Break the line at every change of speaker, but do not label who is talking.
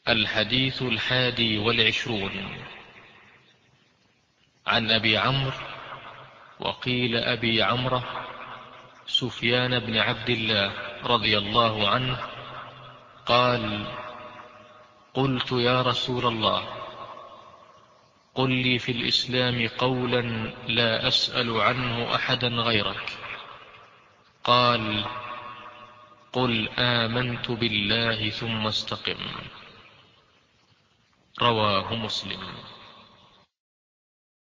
الحديث 21. عن أبي عمرو، وقيل أبي عمرو، سفيان بن عبد الله رضي الله عنه قال: قلت يا رسول الله، قل لي في الإسلام قولا لا أسأل عنه أحدا غيرك. قال: قل آمنت بالله ثم استقم. رواه مسلم.